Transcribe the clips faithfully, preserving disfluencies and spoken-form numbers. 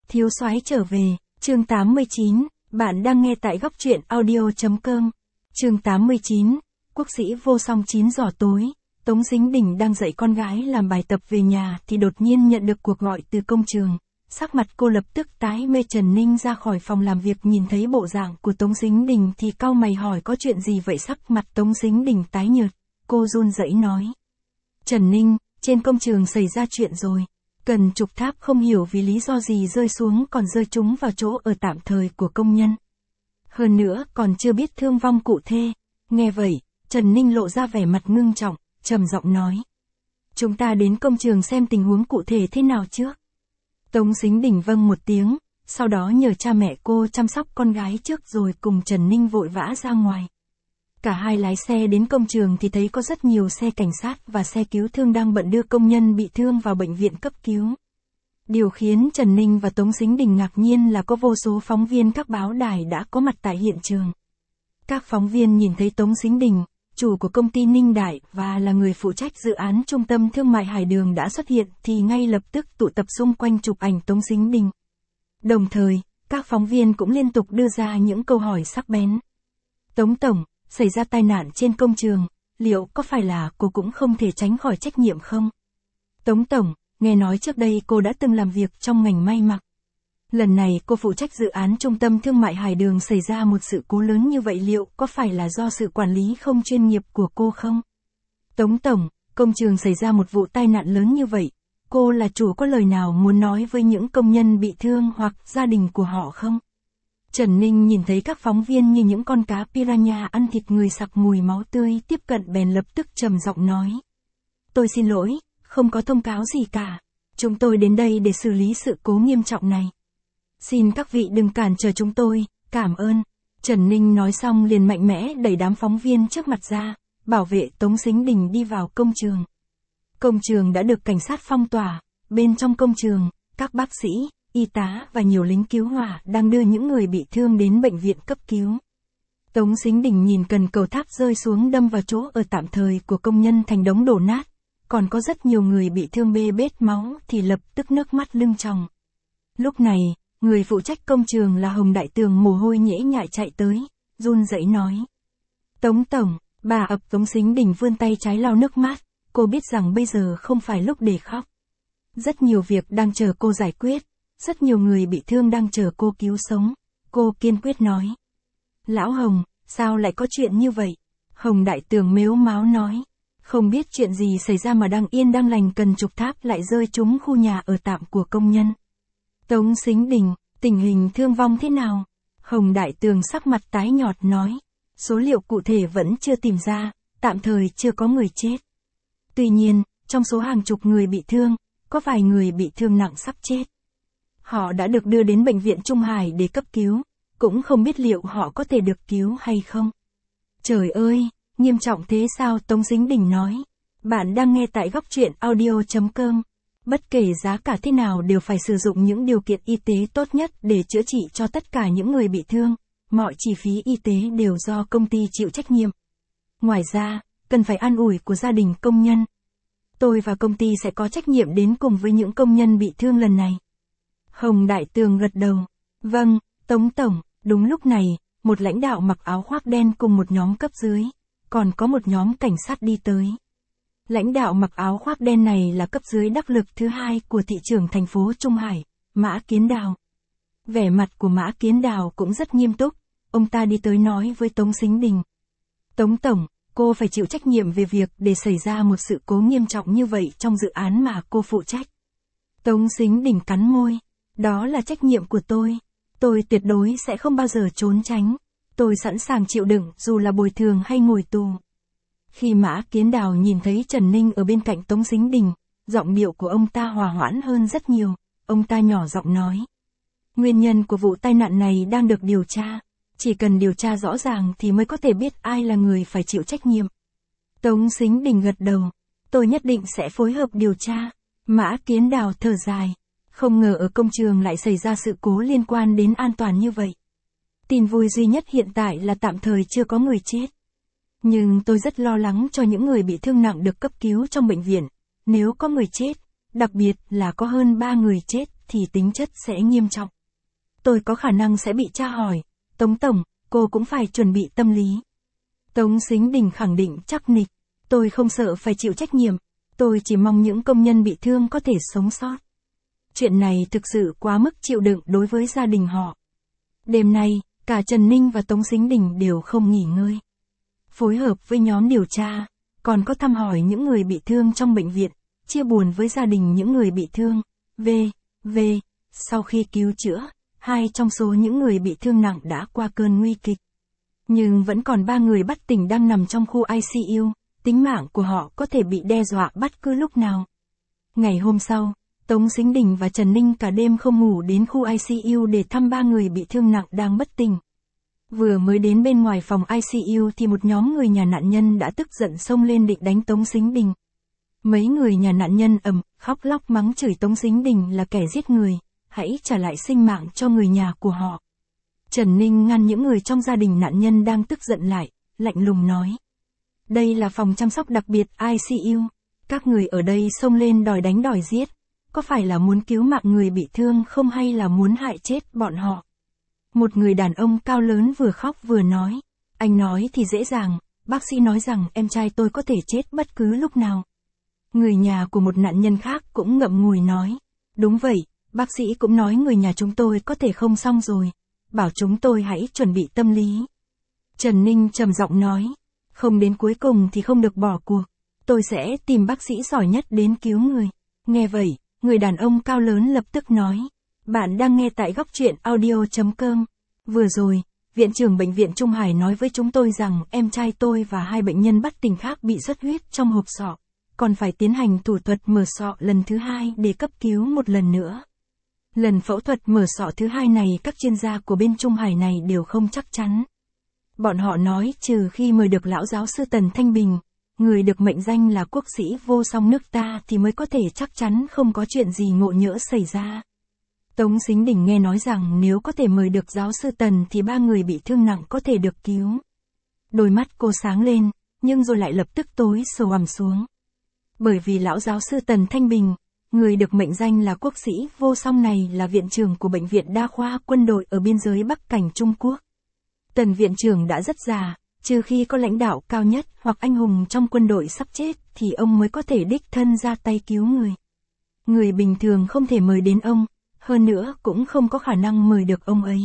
Thiếu soái trở về, chương tám mươi chín, bạn đang nghe tại góc truyện audio.com. Chương tám mươi chín, quốc sĩ vô song chín giờ tối, Tống Dính Đình đang dạy con gái làm bài tập về nhà thì đột nhiên nhận được cuộc gọi từ công trường. Sắc mặt cô lập tức tái mê. Trần Ninh ra khỏi phòng làm việc nhìn thấy bộ dạng của Tống Dính Đình thì cau mày hỏi có chuyện gì vậy. Sắc mặt Tống Dính Đình tái nhợt, cô run rẩy nói. Trần Ninh, trên công trường xảy ra chuyện rồi. Cần trục tháp không hiểu vì lý do gì rơi xuống còn rơi trúng vào chỗ ở tạm thời của công nhân. Hơn nữa còn chưa biết thương vong cụ thể. Nghe vậy, Trần Ninh lộ ra vẻ mặt ngưng trọng, trầm giọng nói. Chúng ta đến công trường xem tình huống cụ thể thế nào trước. Tống Dính Đình vâng một tiếng, sau đó nhờ cha mẹ cô chăm sóc con gái trước rồi cùng Trần Ninh vội vã ra ngoài. Cả hai lái xe đến công trường thì thấy có rất nhiều xe cảnh sát và xe cứu thương đang bận đưa công nhân bị thương vào bệnh viện cấp cứu. Điều khiến Trần Ninh và Tống Dính Đình ngạc nhiên là có vô số phóng viên các báo đài đã có mặt tại hiện trường. Các phóng viên nhìn thấy Tống Dính Đình, chủ của công ty Ninh Đại và là người phụ trách dự án trung tâm thương mại Hải Đường đã xuất hiện thì ngay lập tức tụ tập xung quanh chụp ảnh Tống Dính Đình. Đồng thời, các phóng viên cũng liên tục đưa ra những câu hỏi sắc bén. Tống Tổng, xảy ra tai nạn trên công trường, liệu có phải là cô cũng không thể tránh khỏi trách nhiệm không? Tống Tổng, nghe nói trước đây cô đã từng làm việc trong ngành may mặc. Lần này cô phụ trách dự án trung tâm thương mại Hải Đường xảy ra một sự cố lớn như vậy liệu có phải là do sự quản lý không chuyên nghiệp của cô không? Tống Tổng, công trường xảy ra một vụ tai nạn lớn như vậy, cô là chủ có lời nào muốn nói với những công nhân bị thương hoặc gia đình của họ không? Trần Ninh nhìn thấy các phóng viên như những con cá piranha ăn thịt người sặc mùi máu tươi tiếp cận bèn lập tức trầm giọng nói. Tôi xin lỗi, không có thông cáo gì cả. Chúng tôi đến đây để xử lý sự cố nghiêm trọng này. Xin các vị đừng cản trở chúng tôi, cảm ơn. Trần Ninh nói xong liền mạnh mẽ đẩy đám phóng viên trước mặt ra, bảo vệ Tống Dính Đình đi vào công trường. Công trường đã được cảnh sát phong tỏa, bên trong công trường, các bác sĩ, y tá và nhiều lính cứu hỏa đang đưa những người bị thương đến bệnh viện cấp cứu. Tống Dính Đình nhìn cần cầu tháp rơi xuống đâm vào chỗ ở tạm thời của công nhân thành đống đổ nát, còn có rất nhiều người bị thương bê bết máu thì lập tức nước mắt lưng tròng. Lúc này, người phụ trách công trường là Hồng Đại Tường mồ hôi nhễ nhại chạy tới, run rẩy nói. Tống Tổng, bà ập Tống Dính Đình vươn tay trái lau nước mắt, cô biết rằng bây giờ không phải lúc để khóc. Rất nhiều việc đang chờ cô giải quyết, rất nhiều người bị thương đang chờ cô cứu sống, cô kiên quyết nói. Lão Hồng, sao lại có chuyện như vậy? Hồng Đại Tường mếu máo nói. Không biết chuyện gì xảy ra mà đang yên đang lành cần trục tháp lại rơi trúng khu nhà ở tạm của công nhân. Tống Dính Đình, tình hình thương vong thế nào? Hồng Đại Tường sắc mặt tái nhợt nói. Số liệu cụ thể vẫn chưa tìm ra, tạm thời chưa có người chết. Tuy nhiên, trong số hàng chục người bị thương, có vài người bị thương nặng sắp chết. Họ đã được đưa đến bệnh viện Trung Hải để cấp cứu, cũng không biết liệu họ có thể được cứu hay không. Trời ơi, nghiêm trọng thế sao? Tống Dính Đình nói. Bạn đang nghe tại góc truyện audio.com. Bất kể giá cả thế nào đều phải sử dụng những điều kiện y tế tốt nhất để chữa trị cho tất cả những người bị thương. Mọi chi phí y tế đều do công ty chịu trách nhiệm. Ngoài ra, cần phải an ủi của gia đình công nhân. Tôi và công ty sẽ có trách nhiệm đến cùng với những công nhân bị thương lần này. Hồng Đại Tường gật đầu. Vâng, Tống Tổng. Đúng lúc này, một lãnh đạo mặc áo khoác đen cùng một nhóm cấp dưới, còn có một nhóm cảnh sát đi tới. Lãnh đạo mặc áo khoác đen này là cấp dưới đắc lực thứ hai của thị trưởng thành phố Trung Hải, Mã Kiến Đào. Vẻ mặt của Mã Kiến Đào cũng rất nghiêm túc, ông ta đi tới nói với Tống Dính Đình. Tống Tổng, cô phải chịu trách nhiệm về việc để xảy ra một sự cố nghiêm trọng như vậy trong dự án mà cô phụ trách. Tống Dính Đình cắn môi. Đó là trách nhiệm của tôi. Tôi tuyệt đối sẽ không bao giờ trốn tránh. Tôi sẵn sàng chịu đựng dù là bồi thường hay ngồi tù. Khi Mã Kiến Đào nhìn thấy Trần Ninh ở bên cạnh Tống Dính Đình, giọng điệu của ông ta hòa hoãn hơn rất nhiều. Ông ta nhỏ giọng nói. Nguyên nhân của vụ tai nạn này đang được điều tra. Chỉ cần điều tra rõ ràng thì mới có thể biết ai là người phải chịu trách nhiệm. Tống Dính Đình gật đầu. Tôi nhất định sẽ phối hợp điều tra. Mã Kiến Đào thở dài. Không ngờ ở công trường lại xảy ra sự cố liên quan đến an toàn như vậy. Tin vui duy nhất hiện tại là tạm thời chưa có người chết. Nhưng tôi rất lo lắng cho những người bị thương nặng được cấp cứu trong bệnh viện. Nếu có người chết, đặc biệt là có hơn ba người chết, thì tính chất sẽ nghiêm trọng. Tôi có khả năng sẽ bị tra hỏi, Tống Tổng, cô cũng phải chuẩn bị tâm lý. Tống Sính Đình khẳng định chắc nịch, tôi không sợ phải chịu trách nhiệm, tôi chỉ mong những công nhân bị thương có thể sống sót. Chuyện này thực sự quá mức chịu đựng đối với gia đình họ. Đêm nay, cả Trần Ninh và Tống Sính Đình đều không nghỉ ngơi. Phối hợp với nhóm điều tra, còn có thăm hỏi những người bị thương trong bệnh viện, chia buồn với gia đình những người bị thương. V. V. Sau khi cứu chữa, hai trong số những người bị thương nặng đã qua cơn nguy kịch. Nhưng vẫn còn ba người bất tỉnh đang nằm trong khu i xê u, tính mạng của họ có thể bị đe dọa bất cứ lúc nào. Ngày hôm sau, Tống Sính Đình và Trần Ninh cả đêm không ngủ đến khu i xê u để thăm ba người bị thương nặng đang bất tỉnh. Vừa mới đến bên ngoài phòng i xê u thì một nhóm người nhà nạn nhân đã tức giận xông lên định đánh Tống Sính Đình. Mấy người nhà nạn nhân ầm, khóc lóc mắng chửi Tống Sính Đình là kẻ giết người, hãy trả lại sinh mạng cho người nhà của họ. Trần Ninh ngăn những người trong gia đình nạn nhân đang tức giận lại, lạnh lùng nói. Đây là phòng chăm sóc đặc biệt i xê u, các người ở đây xông lên đòi đánh đòi giết, có phải là muốn cứu mạng người bị thương không hay là muốn hại chết bọn họ? Một người đàn ông cao lớn vừa khóc vừa nói, anh nói thì dễ dàng, bác sĩ nói rằng em trai tôi có thể chết bất cứ lúc nào. Người nhà của một nạn nhân khác cũng ngậm ngùi nói, đúng vậy, bác sĩ cũng nói người nhà chúng tôi có thể không xong rồi, bảo chúng tôi hãy chuẩn bị tâm lý. Trần Ninh trầm giọng nói, không đến cuối cùng thì không được bỏ cuộc, tôi sẽ tìm bác sĩ giỏi nhất đến cứu người. Nghe vậy, người đàn ông cao lớn lập tức nói, bạn đang nghe tại góc truyện audio chấm com. Vừa rồi, viện trưởng bệnh viện Trung Hải nói với chúng tôi rằng em trai tôi và hai bệnh nhân bất tỉnh khác bị xuất huyết trong hộp sọ, còn phải tiến hành thủ thuật mở sọ lần thứ hai để cấp cứu một lần nữa. Lần phẫu thuật mở sọ thứ hai này các chuyên gia của bên Trung Hải này đều không chắc chắn. Bọn họ nói trừ khi mời được lão giáo sư Tần Thanh Bình, người được mệnh danh là quốc sĩ vô song nước ta thì mới có thể chắc chắn không có chuyện gì ngộ nhỡ xảy ra. Tống Sính Đình nghe nói rằng nếu có thể mời được giáo sư Tần thì ba người bị thương nặng có thể được cứu. Đôi mắt cô sáng lên, nhưng rồi lại lập tức tối sầu ằm xuống. Bởi vì lão giáo sư Tần Thanh Bình, người được mệnh danh là quốc sĩ vô song này là viện trưởng của Bệnh viện Đa khoa Quân đội ở biên giới Bắc Cảnh Trung Quốc. Tần viện trưởng đã rất già, trừ khi có lãnh đạo cao nhất hoặc anh hùng trong quân đội sắp chết thì ông mới có thể đích thân ra tay cứu người. Người bình thường không thể mời đến ông, hơn nữa cũng không có khả năng mời được ông ấy.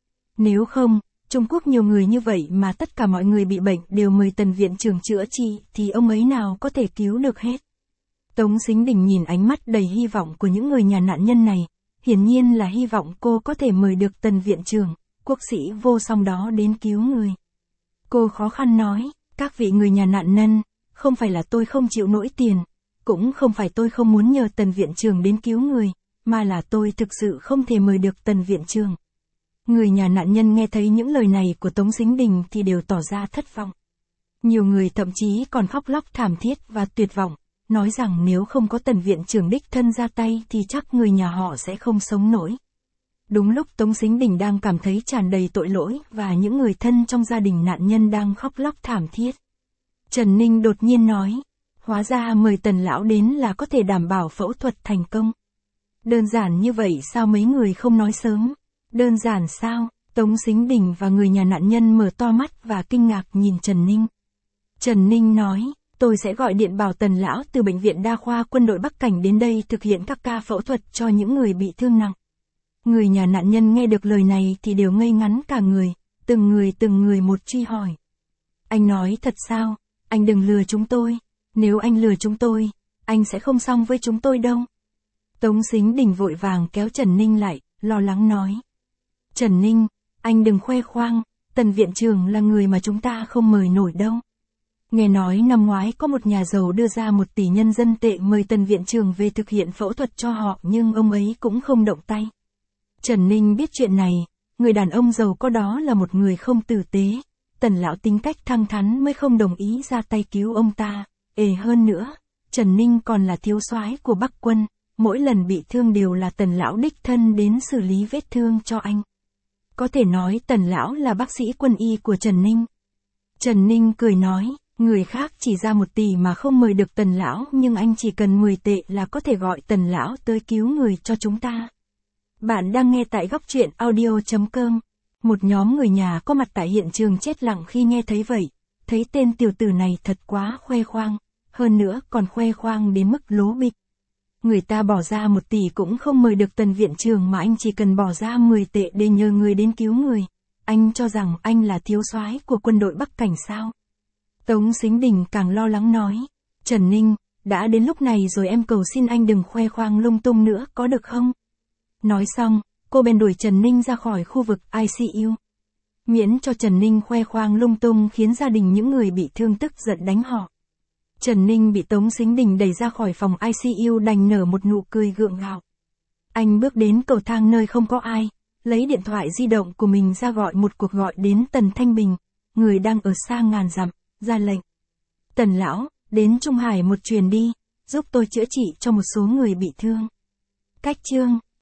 Nếu không, Trung Quốc nhiều người như vậy mà tất cả mọi người bị bệnh đều mời Tần viện trưởng chữa trị thì ông ấy nào có thể cứu được hết. Tống Sính Đình nhìn ánh mắt đầy hy vọng của những người nhà nạn nhân này, hiển nhiên là hy vọng cô có thể mời được Tần viện trưởng, quốc sĩ vô song đó đến cứu người. Cô khó khăn nói, các vị người nhà nạn nhân, không phải là tôi không chịu nổi tiền, cũng không phải tôi không muốn nhờ Tần viện trưởng đến cứu người, mà là tôi thực sự không thể mời được Tần viện trưởng. Người nhà nạn nhân nghe thấy những lời này của Tống Sính Đình thì đều tỏ ra thất vọng. Nhiều người thậm chí còn khóc lóc thảm thiết và tuyệt vọng, nói rằng nếu không có Tần viện trưởng đích thân ra tay thì chắc người nhà họ sẽ không sống nổi. Đúng lúc Tống Sính Đình đang cảm thấy tràn đầy tội lỗi và những người thân trong gia đình nạn nhân đang khóc lóc thảm thiết. Trần Ninh đột nhiên nói, hóa ra mời Tần lão đến là có thể đảm bảo phẫu thuật thành công. Đơn giản như vậy sao mấy người không nói sớm? Đơn giản sao? Tống Sính Đình và người nhà nạn nhân mở to mắt và kinh ngạc nhìn Trần Ninh. Trần Ninh nói, tôi sẽ gọi điện bảo Tần lão từ Bệnh viện Đa khoa Quân đội Bắc Cảnh đến đây thực hiện các ca phẫu thuật cho những người bị thương nặng. Người nhà nạn nhân nghe được lời này thì đều ngây ngắn cả người, từng người từng người một truy hỏi. Anh nói thật sao? Anh đừng lừa chúng tôi. Nếu anh lừa chúng tôi, anh sẽ không xong với chúng tôi đâu. Tống Sính Đình vội vàng kéo Trần Ninh lại, lo lắng nói. Trần Ninh, anh đừng khoe khoang, Tần viện trưởng là người mà chúng ta không mời nổi đâu. Nghe nói năm ngoái có một nhà giàu đưa ra một tỷ nhân dân tệ mời Tần viện trưởng về thực hiện phẫu thuật cho họ nhưng ông ấy cũng không động tay. Trần Ninh biết chuyện này, người đàn ông giàu có đó là một người không tử tế, Tần lão tính cách thẳng thắn mới không đồng ý ra tay cứu ông ta. Ê hơn nữa, Trần Ninh còn là thiếu soái của Bắc quân, mỗi lần bị thương đều là Tần lão đích thân đến xử lý vết thương cho anh. Có thể nói Tần lão là bác sĩ quân y của Trần Ninh. Trần Ninh cười nói, người khác chỉ ra một tỷ mà không mời được Tần lão nhưng anh chỉ cần mười tệ là có thể gọi Tần lão tới cứu người cho chúng ta. Bạn đang nghe tại góc truyện audio.com. Một nhóm người nhà có mặt tại hiện trường chết lặng khi nghe thấy vậy. Thấy tên tiểu tử này thật quá khoe khoang. Hơn nữa còn khoe khoang đến mức lố bịch. Người ta bỏ ra một tỷ cũng không mời được Tần viện trưởng mà anh chỉ cần bỏ ra mười tệ để nhờ người đến cứu người. Anh cho rằng anh là thiếu soái của quân đội Bắc Cảnh sao? Tống Sính Đình càng lo lắng nói. Trần Ninh, đã đến lúc này rồi em cầu xin anh đừng khoe khoang lung tung nữa có được không? Nói xong, cô bèn đuổi Trần Ninh ra khỏi khu vực i xê u. Miễn cho Trần Ninh khoe khoang lung tung khiến gia đình những người bị thương tức giận đánh họ. Trần Ninh bị Tống Sính Đình đẩy ra khỏi phòng i xê u đành nở một nụ cười gượng gạo. Anh bước đến cầu thang nơi không có ai, lấy điện thoại di động của mình ra gọi một cuộc gọi đến Tần Thanh Bình, người đang ở xa ngàn dặm, ra lệnh. Tần lão, đến Trung Hải một truyền đi, giúp tôi chữa trị cho một số người bị thương. Cách chương